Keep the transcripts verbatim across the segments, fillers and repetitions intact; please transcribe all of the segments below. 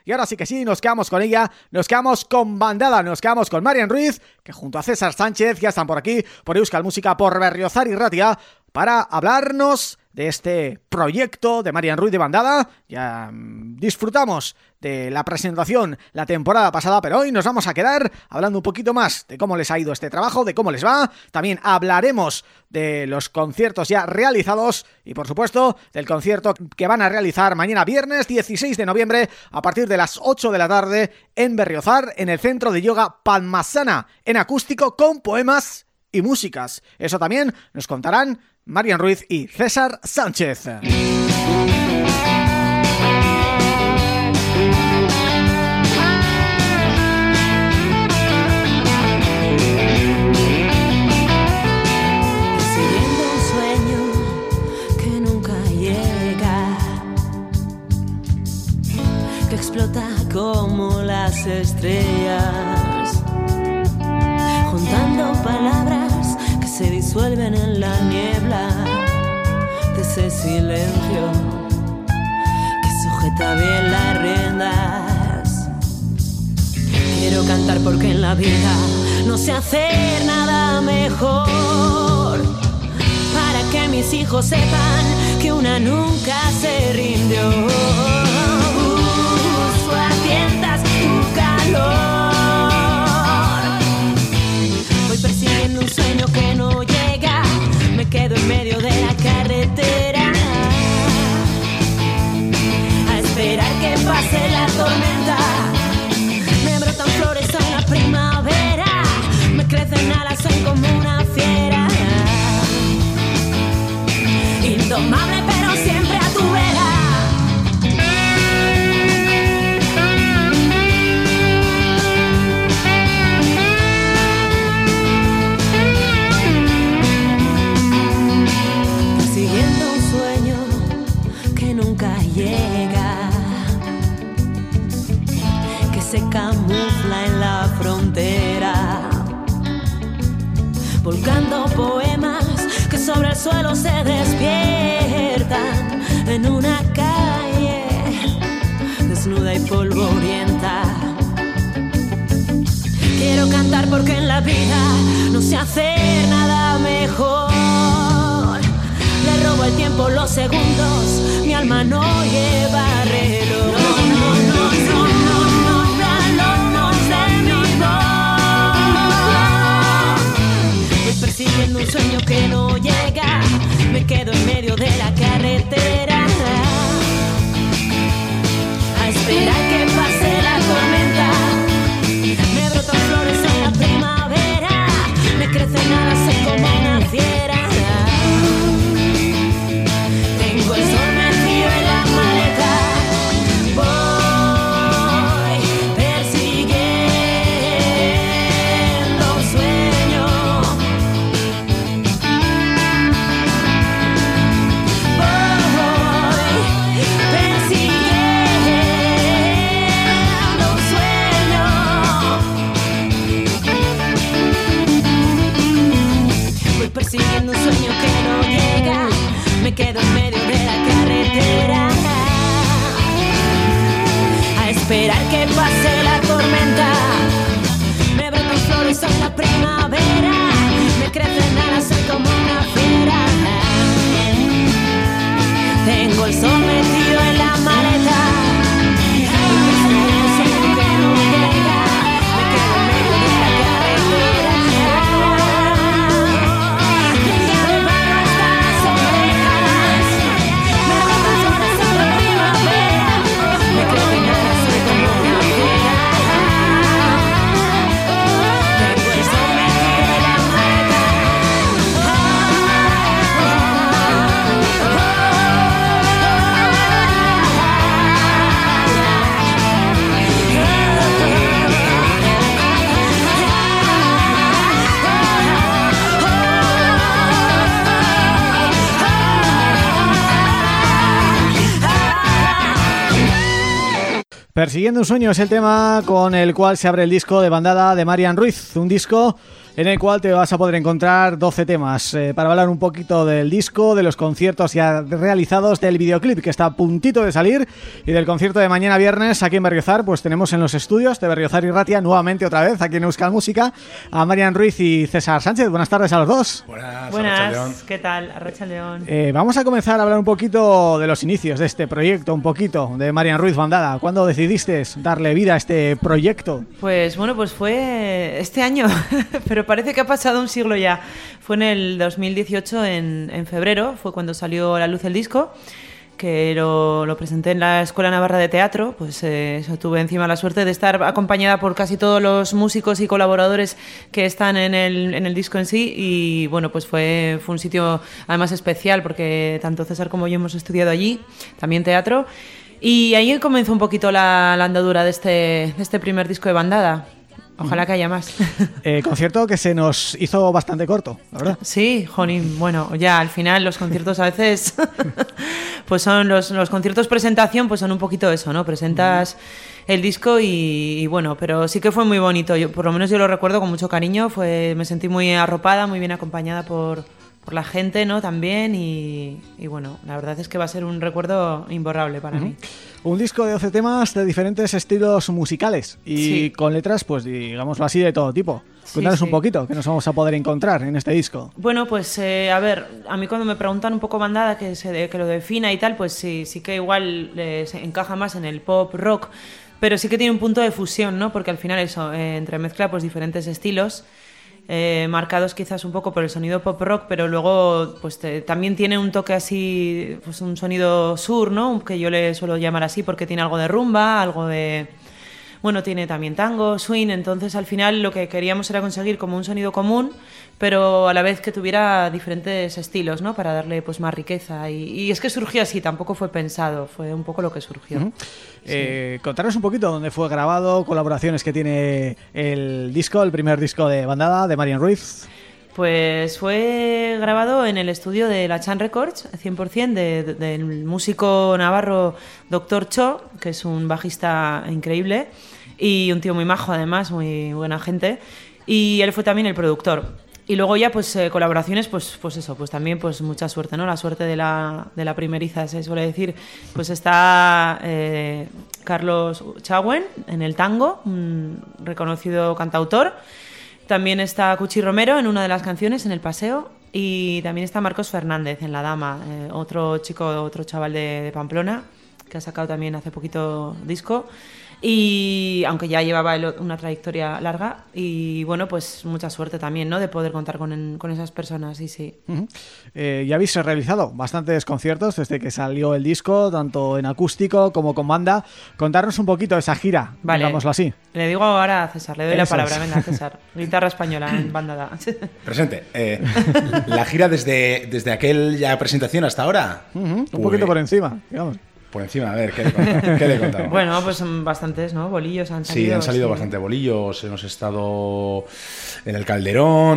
Y ahora sí que sí, nos quedamos con ella, nos quedamos con Bandada, nos quedamos con Marian Ruiz, que junto a César Sánchez ya están por aquí, por Euskal Música, por Berriozar y Ratia, para hablarnos de este proyecto de Marian Ruiz de Bandada. Ya mmm, disfrutamos de la presentación la temporada pasada, pero hoy nos vamos a quedar hablando un poquito más de cómo les ha ido este trabajo, de cómo les va. También hablaremos de los conciertos ya realizados y, por supuesto, del concierto que van a realizar mañana viernes dieciséis de noviembre a partir de las ocho de la tarde en Berriozar, en el Centro de Yoga Padmasana, en acústico con poemas y músicas. Eso también nos contarán Marian Ruiz y César Sánchez. Siguiendo un sueño que nunca llega, que explota como las estrellas, juntando palabras que se disuelven en la niebla de ese silencio que sujeta bien las riendas. Quiero cantar porque en la vida no sé hacer nada mejor, para que mis hijos sepan que una nunca se rindió. Uso a tientas tu calor. Voy persiguiendo un sueño que no llega, me quedo en medio de la carretera a esperar que pase la tormenta. Me brotan flores en la primavera, me crecen alas, soy como una fiera, indomable pero siempre a tu vera. Llega, que se camufla en la frontera, volcando poemas que sobre el suelo se despiertan en una calle desnuda y polvorienta. Quiero cantar porque en la vida no sé hacer nada mejor. Le robo el tiempo, los segundos, mi alma no lleva reloj. No, no, no, no, no, no, no, no, no de mi voz. Voy persiguiendo un sueño que no llega, me quedo en medio de la carretera a esperar que pase la tormenta. Me brotan flores en la primavera, me crecen alas, soy como una fiera. Tengo el sol metido en la maleta, voy persiguiendo un sueño, voy persiguiendo un sueño, voy persiguiendo un sueño que no llega, me quedo en medio de la carretera a esperar que pase la tormenta. Me brotan flores en la primavera, me crecen alas, soy como una fiera. Tengo el sol metido en la maleta, un sueño que no llega, me quedo en medio de la carretera. Persiguiendo un sueño es el tema con el cual se abre el disco de Bandada de Marian Ruiz, un disco en el cual te vas a poder encontrar doce temas eh, para hablar un poquito del disco, de los conciertos ya realizados, del videoclip que está a puntito de salir y del concierto de mañana viernes aquí en Berriozar. Pues tenemos en los estudios de Berriozar y Ratia nuevamente otra vez aquí en Euskal Música a Marian Ruiz y César Sánchez. Buenas tardes a los dos. Buenas, Buenas, ¿qué tal? Arratsaldeon. Eh, vamos a comenzar a hablar un poquito de los inicios de este proyecto, un poquito de Marian Ruiz Bandada. ¿Cuándo decidiste darle vida a este proyecto? Pues bueno, pues fue este año, pero parece que ha pasado un siglo ya. Fue en el dos mil dieciocho, en, en febrero, fue cuando salió a la luz el disco, que lo, lo presenté en la Escuela Navarra de Teatro. Pues eh, eso, tuve encima la suerte de estar acompañada por casi todos los músicos y colaboradores que están en el, en el disco en sí, y bueno, pues fue, fue un sitio además especial porque tanto César como yo hemos estudiado allí, también teatro, y ahí comenzó un poquito la, la andadura de este, de este primer disco de Bandada. Ojalá que haya más. Eh, concierto que se nos hizo bastante corto, la verdad. Sí, jolín, bueno, ya al final los conciertos a veces pues son los, los conciertos presentación, pues son un poquito eso, ¿no? Presentas el disco y, y bueno, pero sí que fue muy bonito. Yo, por lo menos yo lo recuerdo con mucho cariño. Fue, me sentí muy arropada, muy bien acompañada por, por la gente, ¿no? También, y, y bueno, la verdad es que va a ser un recuerdo imborrable para uh-huh. mí. Un disco de doce temas de diferentes estilos musicales y sí. con letras, pues digámoslo así, de todo tipo. Cuéntanos sí, sí. un poquito, ¿qué nos vamos a poder encontrar en este disco? Bueno, pues eh, a ver, a mí cuando me preguntan un poco Bandada, que, se, que lo defina y tal, pues sí, sí que igual eh, se encaja más en el pop rock, pero sí que tiene un punto de fusión, ¿no? Porque al final eso, eh, entremezcla pues diferentes estilos, Eh, marcados quizás un poco por el sonido pop rock, pero luego pues te, también tiene un toque así, pues un sonido sur, ¿no? Que yo le suelo llamar así porque tiene algo de rumba, algo de... Bueno, tiene también tango, swing, entonces al final lo que queríamos era conseguir como un sonido común, pero a la vez que tuviera diferentes estilos, ¿no? Para darle pues más riqueza. Y, y es que surgió así, tampoco fue pensado, fue un poco lo que surgió. Uh-huh. Sí. Eh, contaros un poquito dónde fue grabado, colaboraciones que tiene el disco, el primer disco de Bandada, de Marian Ruiz. Pues fue grabado en el estudio de la Chan Records, cien por ciento, de, de, del músico navarro doctor Cho, que es un bajista increíble y un tío muy majo además, muy buena gente, y él fue también el productor. Y luego ya pues eh, colaboraciones, pues pues eso, pues también pues mucha suerte, ¿no? La suerte de la, de la primeriza, se suele decir. Pues está eh, Carlos Chauen en el tango, un reconocido cantautor. También está Cuchi Romero en una de las canciones, en El Paseo, y también está Marcos Fernández en La Dama, eh, otro chico, otro chaval de, de Pamplona, que ha sacado también hace poquito disco, y aunque ya llevaba el, una trayectoria larga, y bueno, pues mucha suerte también, ¿no? De poder contar con, con esas personas, sí, sí. Uh-huh. Eh, ya habéis realizado bastantes conciertos desde que salió el disco, tanto en acústico como con banda. Contarnos un poquito de esa gira, vale. digámoslo así. Le digo ahora a César, le doy Eso la palabra, es. Venga, César. Guitarra española en Bandada. Presente. Eh, la gira desde, desde aquella presentación hasta ahora. Uh-huh. Un pues... poquito por encima, digamos. Por encima, a ver, ¿qué le contamos? ¿Qué le contamos? Bueno, pues son bastantes, ¿no? Bolillos han salido. Sí, han salido sí. bastante bolillos. Hemos estado en el Calderón.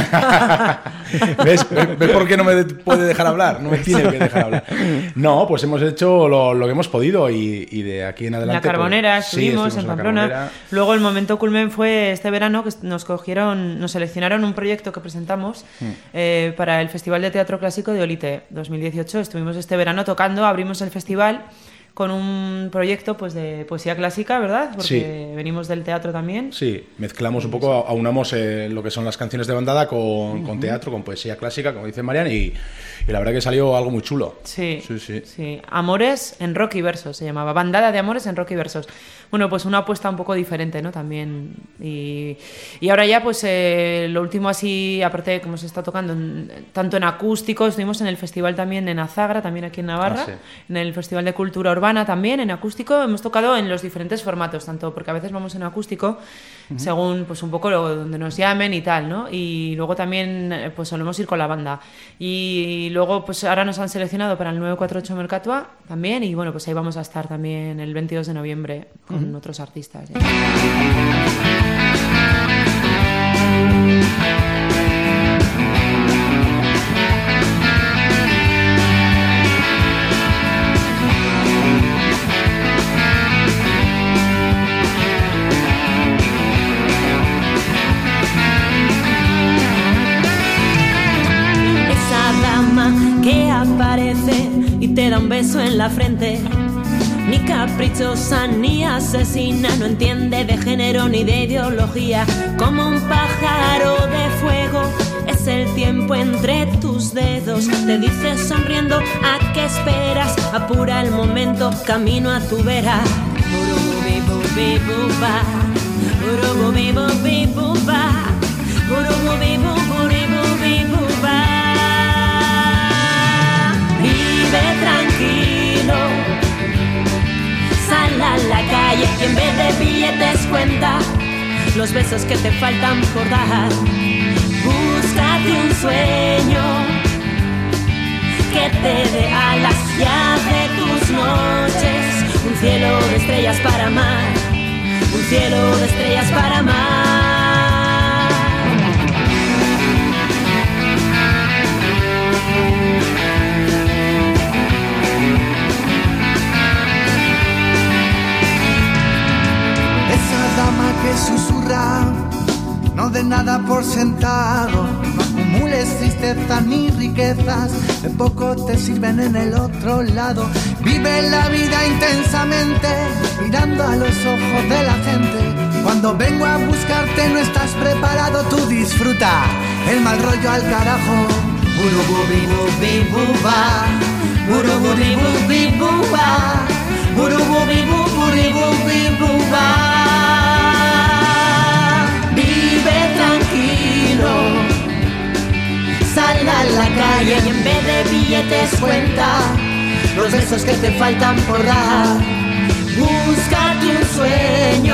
¿Ves? ¿Ves por qué no me puede dejar hablar? No me tiene que dejar hablar. No, pues hemos hecho lo, lo que hemos podido y, y de aquí en adelante... La Carbonera, pues, estuvimos, sí, en Pamplona. Carbonera. Luego el momento culmen fue este verano que nos cogieron, nos seleccionaron un proyecto que presentamos hmm. eh, para el Festival de Teatro Clásico de Olite dos mil dieciocho. Estuvimos este verano tocando, abrimos el festival con un proyecto pues de poesía clásica, ¿verdad? Porque sí. venimos del teatro también. Sí, mezclamos un poco, aunamos eh, lo que son las canciones de Bandada con, uh-huh. con teatro, con poesía clásica, como dice Marian, y, y la verdad que salió algo muy chulo. Sí, sí, sí, sí. Amores en rock y versos se llamaba, Bandada de Amores en rock y versos. Bueno, pues una apuesta un poco diferente, ¿no? También. Y, y ahora ya, pues eh, lo último así, aparte de cómo se está tocando, en, tanto en acústico, estuvimos en el festival también en Azagra, también aquí en Navarra, ah, sí. en el Festival de Cultura Urbana también, en acústico, hemos tocado en los diferentes formatos, tanto porque a veces vamos en acústico, uh-huh. según pues un poco lo, donde nos llamen y tal, ¿no? Y luego también pues solemos ir con la banda. Y, y luego pues ahora nos han seleccionado para el nueve cuatro ocho Mercatua también, y bueno, pues ahí vamos a estar también el veintidós de noviembre con uh-huh. otros artistas. ¿eh? la frente. Ni caprichosa ni asesina, no entiende de género ni de ideología. Como un pájaro de fuego, es el tiempo entre tus dedos. Te dice sonriendo, ¿a qué esperas? Apura el momento, camino a tu vera. Burububibubibuba, burububibubibuba, burububibubibuba. Vive tranquilo, sal a la calle y en vez de billetes cuenta los besos que te faltan por dar. Búscate un sueño que te dé alas y haz de tus noches un cielo de estrellas para amar, un cielo de estrellas para amar. Que susurra, no de nada por sentado, no acumules tristezas ni riquezas, de poco te sirven en el otro lado. Vive la vida intensamente, mirando a los ojos de la gente. Cuando vengo a buscarte no estás preparado, tú disfruta el mal rollo al carajo. Burububibubibuba, burububibubibuba, burububibubibuba. Vive tranquilo, sal a la calle y en vez de billetes cuenta los besos que te faltan por dar. Búscate un sueño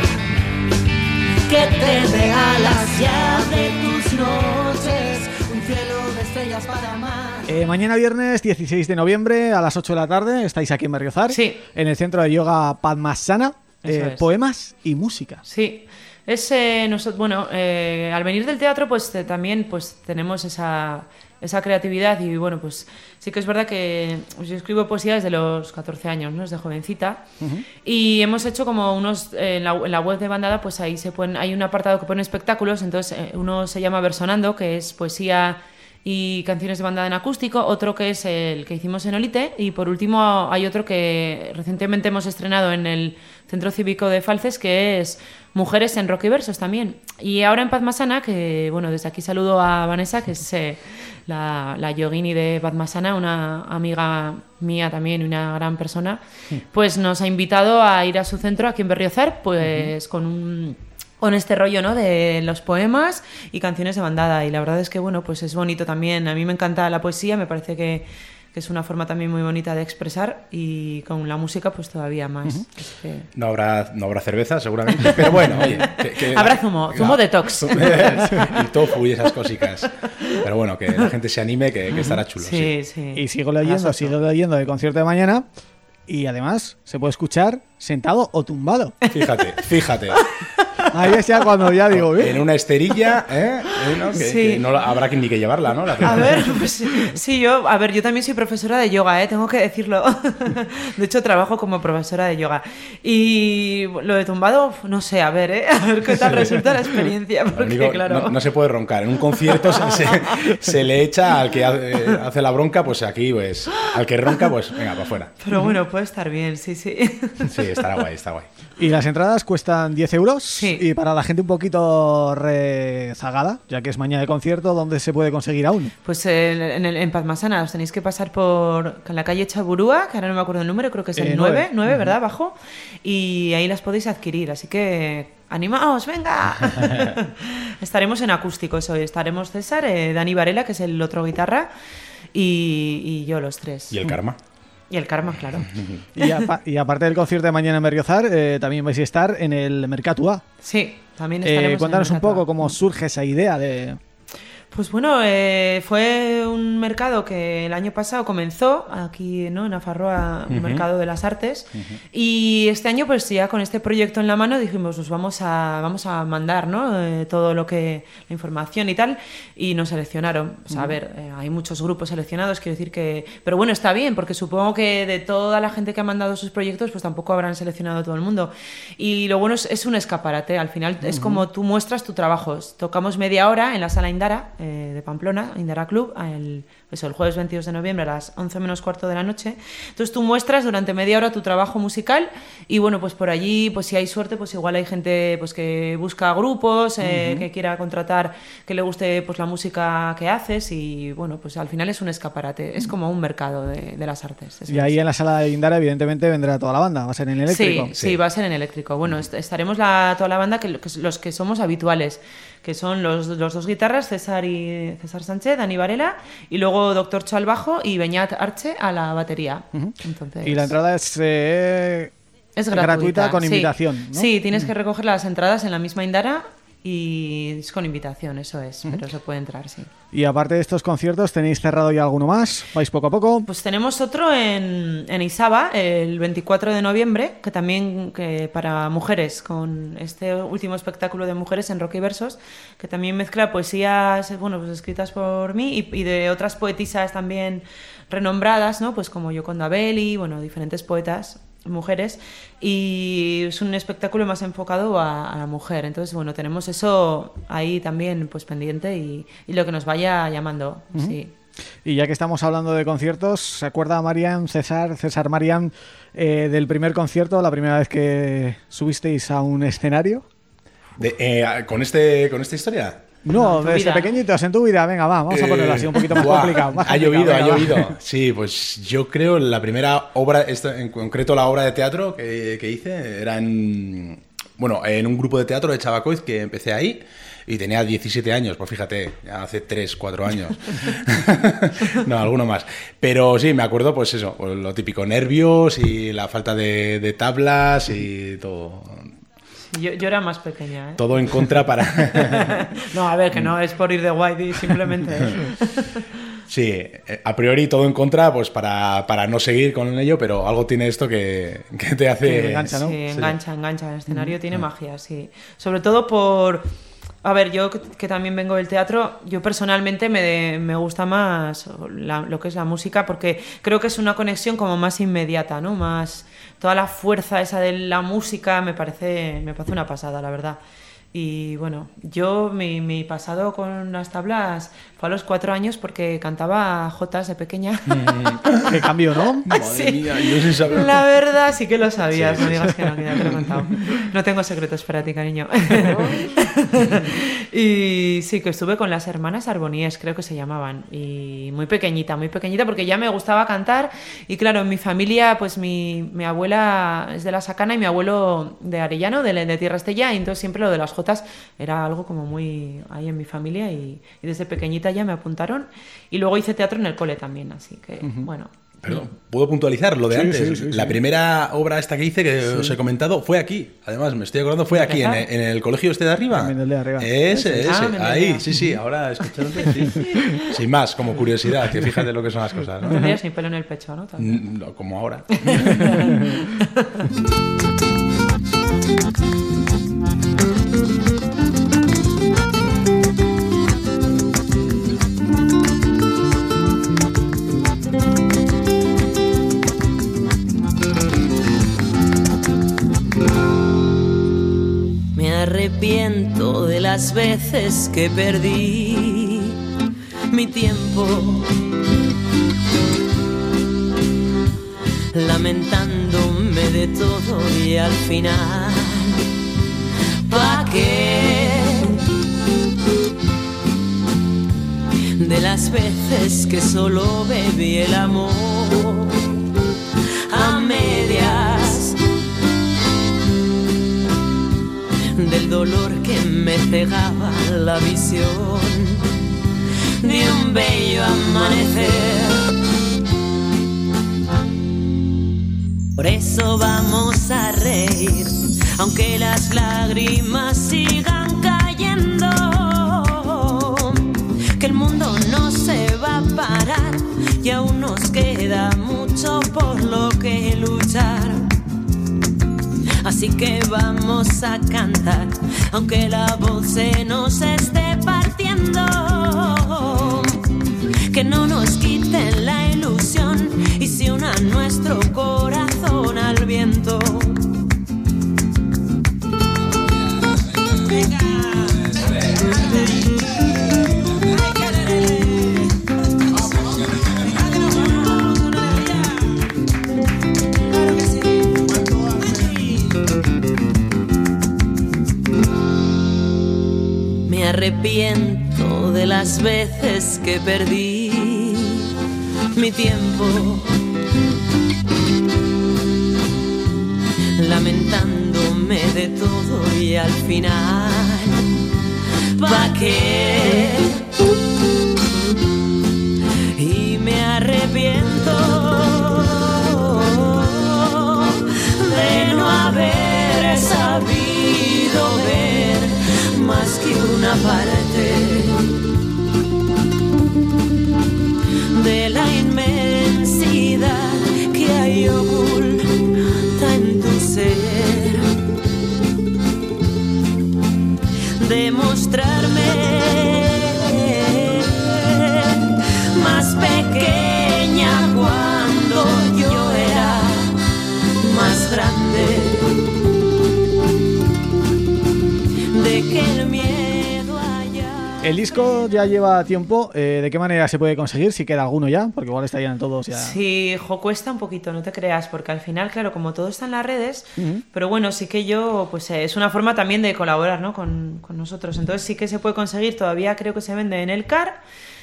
que te dé alas y abre tus noches un cielo de estrellas para amar. Eh, mañana viernes dieciséis de noviembre a las ocho de la tarde estáis aquí en Berriozar, sí, en el Centro de Yoga Padmasana, eh, es. poemas y música. Sí. Es, eh, nosotros, bueno, eh, al venir del teatro pues eh, también pues tenemos esa, esa creatividad y bueno, pues sí que es verdad que pues, yo escribo poesía desde los catorce años, ¿no? Desde jovencita. Uh-huh. Y hemos hecho como unos, eh, en, la, en la web de Bandada pues ahí se pueden, hay un apartado que pone espectáculos, entonces eh, uno se llama Versonando, que es poesía y canciones de bandada en acústico, otro que es el que hicimos en Olite y por último hay otro que recientemente hemos estrenado en el Centro Cívico de Falces, que es Mujeres en Rock y Versos también. Y ahora en Padmasana, que bueno, desde aquí saludo a Vanessa, que es eh, la, la yogini de Padmasana, una amiga mía también y una gran persona, pues nos ha invitado a ir a su centro aquí en Berriozar, pues uh-huh. con un... con este rollo, ¿no? De los poemas y canciones de bandada, y la verdad es que bueno, pues es bonito también. A mí me encanta la poesía, me parece que, que es una forma también muy bonita de expresar, y con la música pues todavía más. Uh-huh. Es que... no habrá no habrá cerveza seguramente, pero bueno, oye, que, que, habrá zumo, zumo no, detox y tofu y esas cositas, pero bueno, que la gente se anime, que, que estará chulo. Sí, sí. sí. Y sigo leyendo, sigo leyendo el concierto de mañana. Y además se puede escuchar sentado o tumbado. Fíjate, fíjate. Ahí es ya cuando ya digo... ¿eh? En una esterilla, ¿eh? ¿No? Que, sí. que no habrá ni que llevarla, ¿no? La a ver, pues, sí, yo, a ver, yo también soy profesora de yoga, ¿eh? Tengo que decirlo. De hecho, trabajo como profesora de yoga. Y lo de tumbado, no sé, a ver, ¿eh? A ver qué tal resulta la experiencia. Porque, Digo, claro... no, no se puede roncar. En un concierto se, se, se le echa al que hace, hace la bronca, pues aquí, pues... Al que ronca, pues venga, para afuera. Pero bueno, puede estar bien, sí, sí. Sí, estará guay, está guay. ¿Y las entradas cuestan diez euros? Sí. Y para la gente un poquito rezagada, ya que es mañana de concierto, ¿dónde se puede conseguir aún? Pues en, en, en Padmasana os tenéis que pasar por la calle Chaburúa, que ahora no me acuerdo el número, creo que es el eh, nueve, nueve, uh-huh. ¿verdad? Abajo. Y ahí las podéis adquirir, así que... ¡animaos, venga! Estaremos en acústicos hoy. Estaremos César, eh, Dani Varela, que es el otro guitarra, y, y yo, los tres. ¿Y el Karma? Y el Karma, claro. Y, a, y aparte del concierto de mañana en Berriozar, eh, también vais a estar en el Mercatua. Sí, también estaremos eh, Cuéntanos en el un poco cómo surge esa idea de... Pues bueno, eh, fue un mercado que el año pasado comenzó aquí, ¿no? En Nafarroa, un uh-huh. mercado de las artes, uh-huh. y este año pues ya con este proyecto en la mano dijimos, pues vamos a vamos a mandar, ¿no? Eh, todo lo que la información y tal, y nos seleccionaron. O sea, uh-huh. a ver, eh, hay muchos grupos seleccionados, quiero decir que, pero bueno, está bien, porque supongo que de toda la gente que ha mandado sus proyectos, pues tampoco habrán seleccionado a todo el mundo. Y lo bueno es, es un escaparate, al final uh-huh. es como tú muestras tu trabajo. Tocamos media hora en la Sala Indara, eh, de Pamplona, Indara Club, el, eso, el jueves veintidós de noviembre a las once menos cuarto de la noche. Entonces tú muestras durante media hora tu trabajo musical y bueno, pues por allí, pues si hay suerte, pues igual hay gente pues que busca grupos, eh, uh-huh. que quiera contratar, que le guste pues la música que haces y bueno, pues al final es un escaparate, es como un mercado de, de las artes. Y ahí es. En la sala de Indara evidentemente vendrá toda la banda, va a ser en eléctrico. Sí, sí, sí va a ser en eléctrico. Bueno, est- estaremos la, toda la banda, que, que los que somos habituales, que son los, los dos guitarras, César y César Sánchez, Dani Varela, y luego Doctor Cho al bajo y Beñat Arche a la batería. Uh-huh. Entonces, y la entrada es, eh, es gratuita, gratuita con sí. invitación, ¿no? Sí, tienes uh-huh. que recoger las entradas en la misma Indara y es con invitación, eso es, uh-huh. pero se puede entrar, sí. Y aparte de estos conciertos, ¿tenéis cerrado ya alguno más? ¿Vais poco a poco? Pues tenemos otro en, en Isaba, el veinticuatro de noviembre, que también que para mujeres, con este último espectáculo de mujeres en Rock y Versos, que también mezcla poesías, bueno, pues escritas por mí y, y de otras poetisas también renombradas, ¿no? Pues como Yoconda Belli, bueno, diferentes poetas, mujeres, y es un espectáculo más enfocado a, a la mujer. Entonces, bueno, tenemos eso ahí también pues pendiente y, y lo que nos vaya llamando, uh-huh. sí. Y ya que estamos hablando de conciertos, ¿se acuerda Marian, César, César Marian, eh, del primer concierto, la primera vez que subisteis a un escenario? De, eh, ¿con, este, ¿Con esta historia? No, desde vida. pequeñitos, en tu vida, venga, va, vamos a ponerlo así un poquito más complicado. Más ha complicado, llovido, venga, ha llovido. Va. Sí, pues yo creo la primera obra, esta, en concreto la obra de teatro que, que hice, era en, bueno, en un grupo de teatro de Chavacoiz que empecé ahí y tenía diecisiete años, pues fíjate, ya hace tres, cuatro años. No, alguno más. Pero sí, me acuerdo, pues eso, pues lo típico, nervios y la falta de, de tablas y todo... Yo, yo era más pequeña, ¿eh? Todo en contra para... No, a ver, que no es por ir de Whitey, simplemente... Sí, a priori todo en contra, pues para, para no seguir con ello, pero algo tiene esto que, que te hace... Que engancha, ¿no? Sí, engancha, sí. engancha. El escenario mm, tiene sí. magia, sí. Sobre todo por... A ver, yo que, que también vengo del teatro, yo personalmente me, de, me gusta más la, lo que es la música porque creo que es una conexión como más inmediata, ¿no? Más toda la fuerza esa de la música me parece, me parece una pasada, la verdad. Y bueno, yo mi, mi pasado con las tablas fue a los cuatro años porque cantaba jotas de pequeña. Mm, qué cambio, ¿no? Madre sí. mía, yo sí sabía. La verdad sí que lo sabías, sí, no sí, digas sí. que no, que ya te lo he contado. No tengo secretos para ti, cariño. Y sí, que estuve con las hermanas Arboníes, creo que se llamaban. Y muy pequeñita, muy pequeñita, porque ya me gustaba cantar. Y claro, en mi familia, pues mi, mi abuela es de La Sacana y mi abuelo de Arellano, de, de Tierra Estella, y entonces siempre lo de las jotas era algo como muy ahí en mi familia y, y desde pequeñita ya me apuntaron y luego hice teatro en el cole también, así que uh-huh. bueno. Perdón, ¿puedo puntualizar lo de sí, antes? Sí, sí, la sí. primera obra esta que hice, que sí. os he comentado, fue aquí. Además, me estoy acordando, fue aquí, en el, en el colegio este de arriba. El de arriba. Ese, ese, ah, ahí, sí, sí, ahora escuchándote, sí. Sin más, como curiosidad, que fíjate lo que son las cosas, ¿no? No tendrías ni pelo en el pecho, ¿no? no como ahora. Arrepiento de las veces que perdí mi tiempo lamentándome de todo y al final ¿pa' qué? De las veces que solo bebí el amor a medias, del dolor que me cegaba la visión de un bello amanecer. Por eso vamos a reír, aunque las lágrimas sigan cayendo, que el mundo no se va a parar y aún nos queda mucho por lo que luchar. Así que vamos a cantar, aunque la voz se nos esté partiendo, que no nos quiten la ilusión y se una nuestro corazón al viento. Venga. arrepiento de las veces que perdí mi tiempo, lamentándome de todo y al final, ¿pa' qué? Y me arrepiento de no haber sabido ver más que una parte de la inmensidad que hay oculta en tu ser, demostrarme más pequeña cuando yo era más grande, de que el miedo haya... El disco ya lleva tiempo, eh, ¿de qué manera se puede conseguir? Si queda alguno ya, porque igual estarían todos ya... Sí, jo, cuesta un poquito, no te creas, porque al final, claro, como todo está en las redes, uh-huh. pero bueno, sí que yo, pues eh, es una forma también de colaborar, ¿no?, con, con nosotros, entonces sí que se puede conseguir, todavía creo que se vende en el Car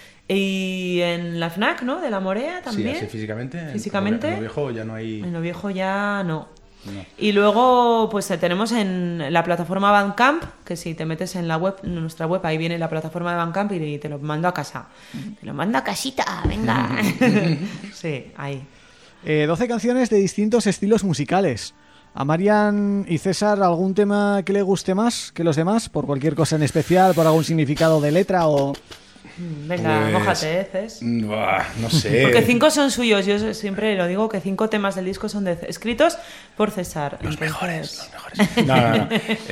y en la FNAC, ¿no?, de La Morea también. Sí, así físicamente. Físicamente. En lo viejo ya no hay... En lo viejo ya no. No. Y luego pues tenemos en la plataforma Bandcamp, que si te metes en la web, en nuestra web, ahí viene la plataforma de Bandcamp y te lo mando a casa. Uh-huh. Te lo mando a casita, venga. Sí, ahí. Eh, doce canciones de distintos estilos musicales. ¿A Marian y César algún tema que le guste más que los demás? ¿Por cualquier cosa en especial? ¿Por algún significado de letra o...? Venga, pues, mójate, ¿eh, Cés? Buah, no sé. Porque cinco son suyos, yo siempre lo digo, que cinco temas del disco son de, escritos por César. Los Entonces... mejores, los mejores. No, no, no.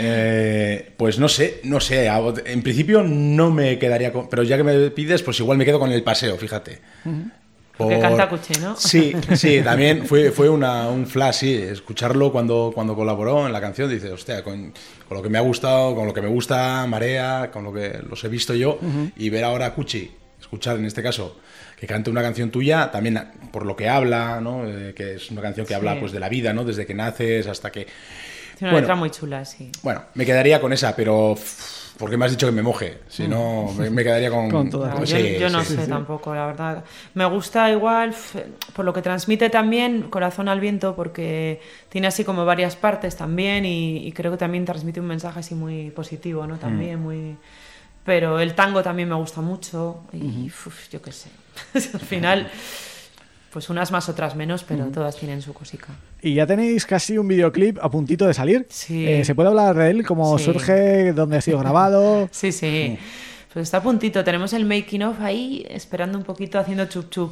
Eh, pues no sé, no sé. En principio no me quedaría con... Pero ya que me pides, pues igual me quedo con El Paseo, fíjate. Uh-huh. Por... Que canta Cuchi, ¿no? Sí, sí, también fue, fue una, un flash, sí, escucharlo cuando, cuando colaboró en la canción, dice, hostia, con, con lo que me ha gustado, con lo que me gusta Marea, con lo que los he visto yo, uh-huh. y ver ahora a Cuchi, escuchar en este caso, que cante una canción tuya, también por lo que habla, ¿no? Eh, que es una canción que sí. habla pues de la vida, ¿no? Desde que naces hasta que... Tiene una bueno, letra muy chula, sí. Bueno, me quedaría con esa, pero... ¿Por qué me has dicho que me moje? Si no, me, me quedaría con... con todas. No, yo, sí, yo no sí, sé sí. tampoco, la verdad. Me gusta igual, por lo que transmite también, Corazón al Viento, porque tiene así como varias partes también y, y creo que también transmite un mensaje así muy positivo, ¿no? También mm. muy... Pero el tango también me gusta mucho y uh-huh. uf, yo qué sé. Al final... Pues unas más, otras menos, pero uh-huh. todas tienen su cosica. Y ya tenéis casi un videoclip a puntito de salir. Sí. Eh, ¿Se puede hablar de él? ¿Cómo sí. surge? ¿Dónde ha sido grabado? Sí, sí. Uh-huh. Pues está a puntito. Tenemos el making of ahí, esperando un poquito, haciendo chup chup.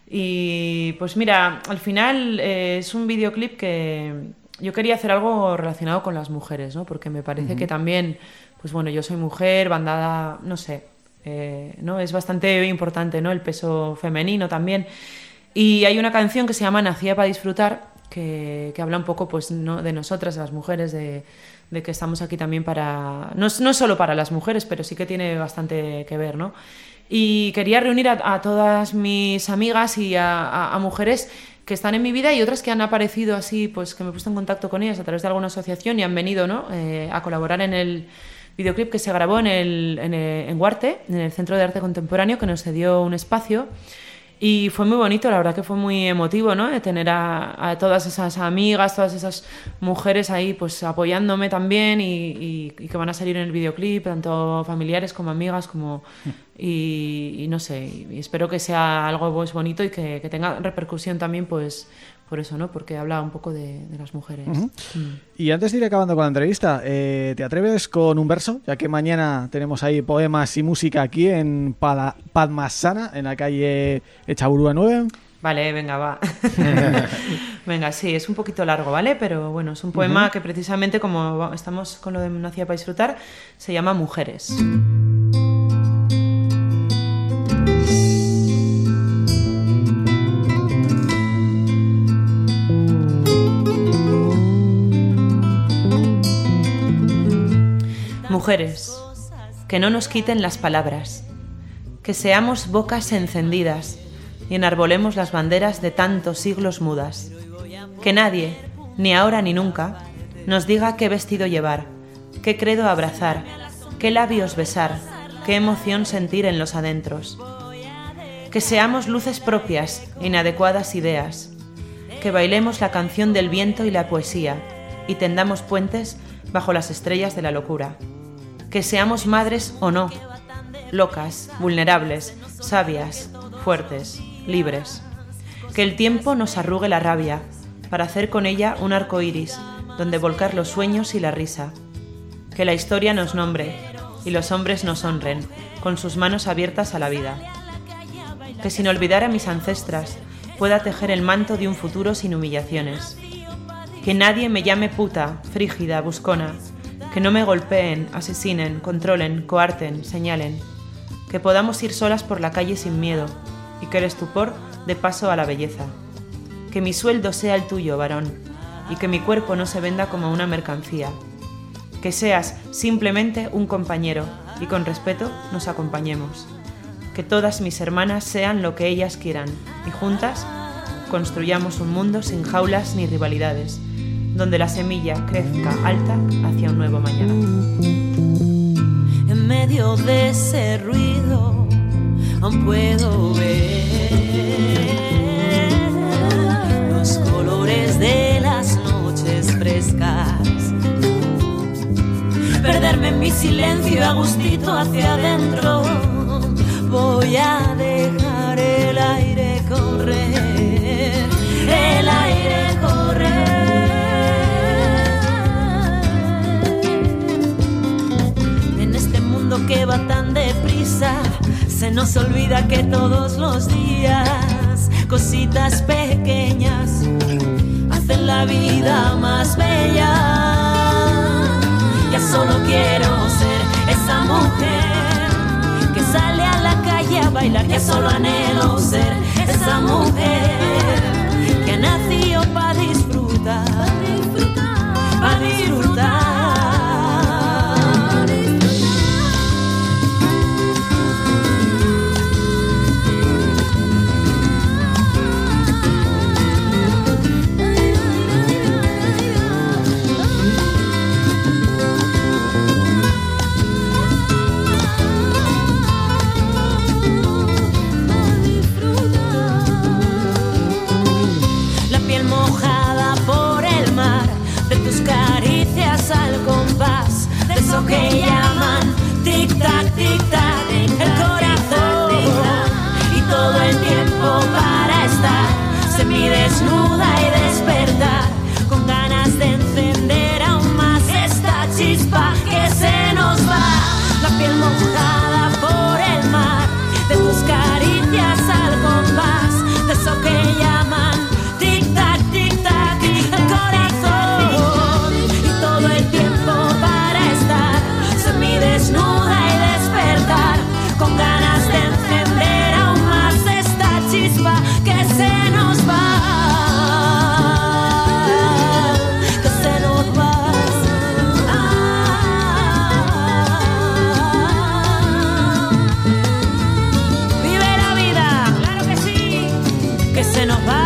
Y pues mira, al final eh, es un videoclip que yo quería hacer algo relacionado con las mujeres, ¿no? Porque me parece uh-huh. que también, pues bueno, yo soy mujer, bandada, no sé, eh, ¿no? Es bastante importante, ¿no? El peso femenino también. Y hay una canción que se llama Nacida para disfrutar, que, que habla un poco pues, ¿no? de nosotras, de las mujeres, de, de que estamos aquí también para... No, no solo para las mujeres, pero sí que tiene bastante que ver, ¿no? Y quería reunir a, a todas mis amigas y a, a, a mujeres que están en mi vida y otras que han aparecido así, pues que me he puesto en contacto con ellas a través de alguna asociación y han venido, ¿no? eh, a colaborar en el videoclip que se grabó en, el, en, el, en Huarte, en el Centro de Arte Contemporáneo, que nos cedió un espacio. Y fue muy bonito, la verdad que fue muy emotivo, ¿no? De tener a, a todas esas amigas, todas esas mujeres ahí pues apoyándome también y, y, y que van a salir en el videoclip, tanto familiares como amigas, como y, y no sé, y espero que sea algo pues bonito y que, que tenga repercusión también pues por eso, ¿no? Porque habla un poco de, de las mujeres. Uh-huh. Mm. Y antes de ir acabando con la entrevista, eh, ¿te atreves con un verso? Ya que mañana tenemos ahí poemas y música aquí en Pada, Padmasana, en la calle Echaburúa nueve. Vale, venga, va. Venga, sí, es un poquito largo, ¿vale? Pero bueno, es un poema uh-huh. que precisamente, como estamos con lo de Nacida para disfrutar, se llama Mujeres. Mujeres, que no nos quiten las palabras, que seamos bocas encendidas y enarbolemos las banderas de tantos siglos mudas. Que nadie, ni ahora ni nunca, nos diga qué vestido llevar, qué credo abrazar, qué labios besar, qué emoción sentir en los adentros. Que seamos luces propias, inadecuadas ideas. Que bailemos la canción del viento y la poesía, y tendamos puentes bajo las estrellas de la locura. Que seamos madres o no, locas, vulnerables, sabias, fuertes, libres. Que el tiempo nos arrugue la rabia, para hacer con ella un arco iris, donde volcar los sueños y la risa. Que la historia nos nombre, y los hombres nos honren, con sus manos abiertas a la vida. Que sin olvidar a mis ancestras, pueda tejer el manto de un futuro sin humillaciones. Que nadie me llame puta, frígida, buscona. Que no me golpeen, asesinen, controlen, coarten, señalen. Que podamos ir solas por la calle sin miedo, y que el estupor dé paso a la belleza. Que mi sueldo sea el tuyo, varón, y que mi cuerpo no se venda como una mercancía. Que seas simplemente un compañero, y con respeto nos acompañemos. Que todas mis hermanas sean lo que ellas quieran, y juntas construyamos un mundo sin jaulas ni rivalidades, donde la semilla crezca alta hacia un nuevo mañana. En medio de ese ruido aún puedo ver los colores de las noches frescas, perderme en mi silencio a gustito hacia adentro. Voy a dejar el aire correr, el aire correr. En este mundo que va tan deprisa, se nos olvida que todos los días cositas pequeñas hacen la vida más bella. Ya solo quiero ser esa mujer que sale a la calle a bailar, ya solo anhelo ser esa mujer que ha nacido para disfrutar, para disfrutar. Al compás de eso que llaman tic-tac, tic-tac, el corazón, y todo el tiempo para estar semidesnuda y despertar con ganas de encender aún más esta chispa que se nos va. La piel mojada por el mar, de tus caricias al compás de eso que llaman tic-tac, tic-tac, el corazón. Desnuda y despertar con ganas de encender aún más esta chispa que se nos va, que se nos va. Vive la vida, claro que sí, que se nos va.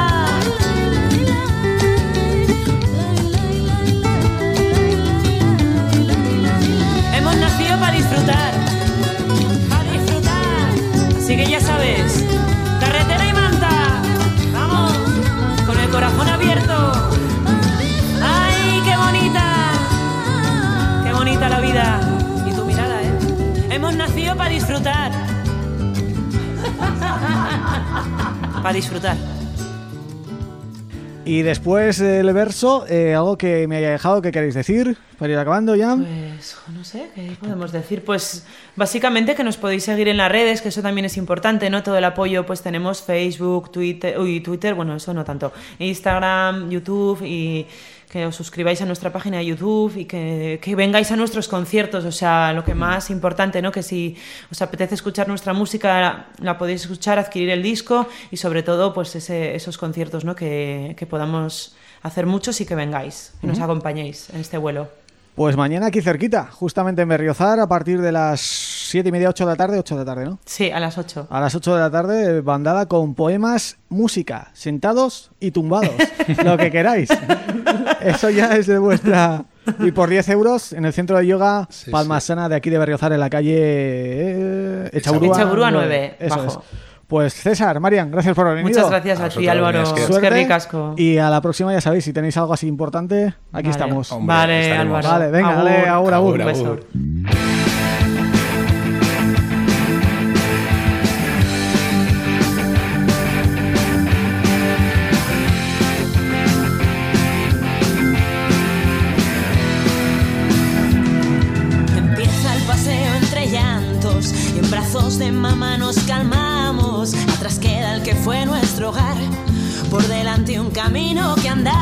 Para disfrutar, para disfrutar. Así que ya sabes, carretera y manta, vamos, con el corazón abierto. ¡Ay, qué bonita! ¡Qué bonita la vida! Y tu mirada, ¿eh? Hemos nacido para disfrutar. Para disfrutar. Y después del verso, eh, algo que me haya dejado, ¿qué queréis decir? Para ir acabando ya. Pues, no sé, ¿qué podemos decir? Pues, básicamente que nos podéis seguir en las redes, que eso también es importante, ¿no? Todo el apoyo, pues tenemos Facebook, Twitter, uy, Twitter, bueno, eso no tanto, Instagram, YouTube, y que os suscribáis a nuestra página de YouTube y que, que vengáis a nuestros conciertos, o sea, lo que más importante, ¿no? Que si os apetece escuchar nuestra música, la, la podéis escuchar, adquirir el disco y sobre todo, pues ese, esos conciertos, ¿no? Que, que podamos hacer muchos y que vengáis, que nos acompañéis en este vuelo. Pues mañana aquí cerquita, justamente en Berriozar, a partir de las siete y media, ocho de la tarde, ocho de la tarde, ¿no? Sí, a las ocho. A las ocho de la tarde, bandada con poemas, música, sentados y tumbados, lo que queráis. Eso ya es de vuestra Y por diez euros en el centro de yoga Sí, Palmasana de aquí de Berriozar, en la calle eh, Echaurúa, Echaurúa nueve, Eso bajo. es. Pues César, Marian, gracias por haber venido. Muchas gracias a, A ti, vosotros, Álvaro. es que- Eskerrik asko. Y a la próxima ya sabéis, si tenéis algo así importante, aquí Vale. estamos. Hombre, Vale, estaremos. Álvaro. Vale, venga, Agur. dale, agur, agur. Un beso. Agur. Empieza el paseo entre llantos y en brazos de mamá nos calmamos. Atrás queda el que fue nuestro hogar, por delante un camino que andar.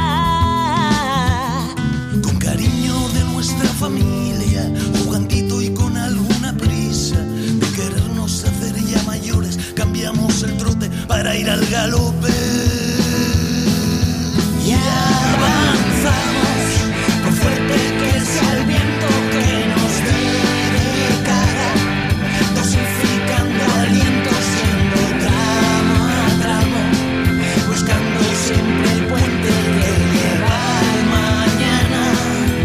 Con cariño de nuestra familia, jugandito y con alguna prisa de querernos hacer ya mayores, cambiamos el trote para ir al galope. Y avanzamos, por fuerte que sea el viento que nos dé de cara, dosificando aliento, siendo tramo a tramo, buscando siempre el puente que lleva al mañana.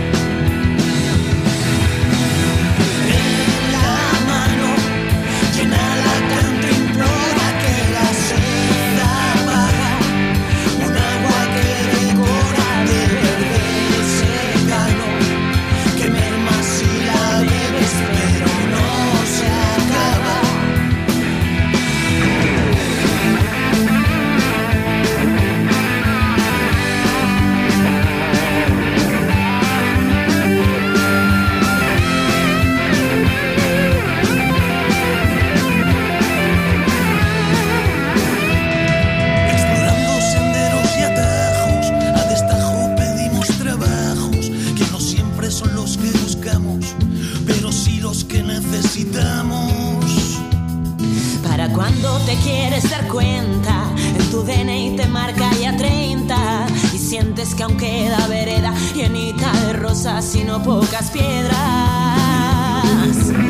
En la mano, llena la canto, implora que la sed apaga, un agua que decora de verde secano, que merma si la bebes pero no se acaba. Explorando senderos y atajos, a destajo pedimos trabajos, que no siempre son los que buscamos, pero sí los que necesitamos. Para cuando te quieres dar cuenta, en tu D N I te marca ya treinta y sientes que aún queda vereda llenita de rosas y no pocas piedras.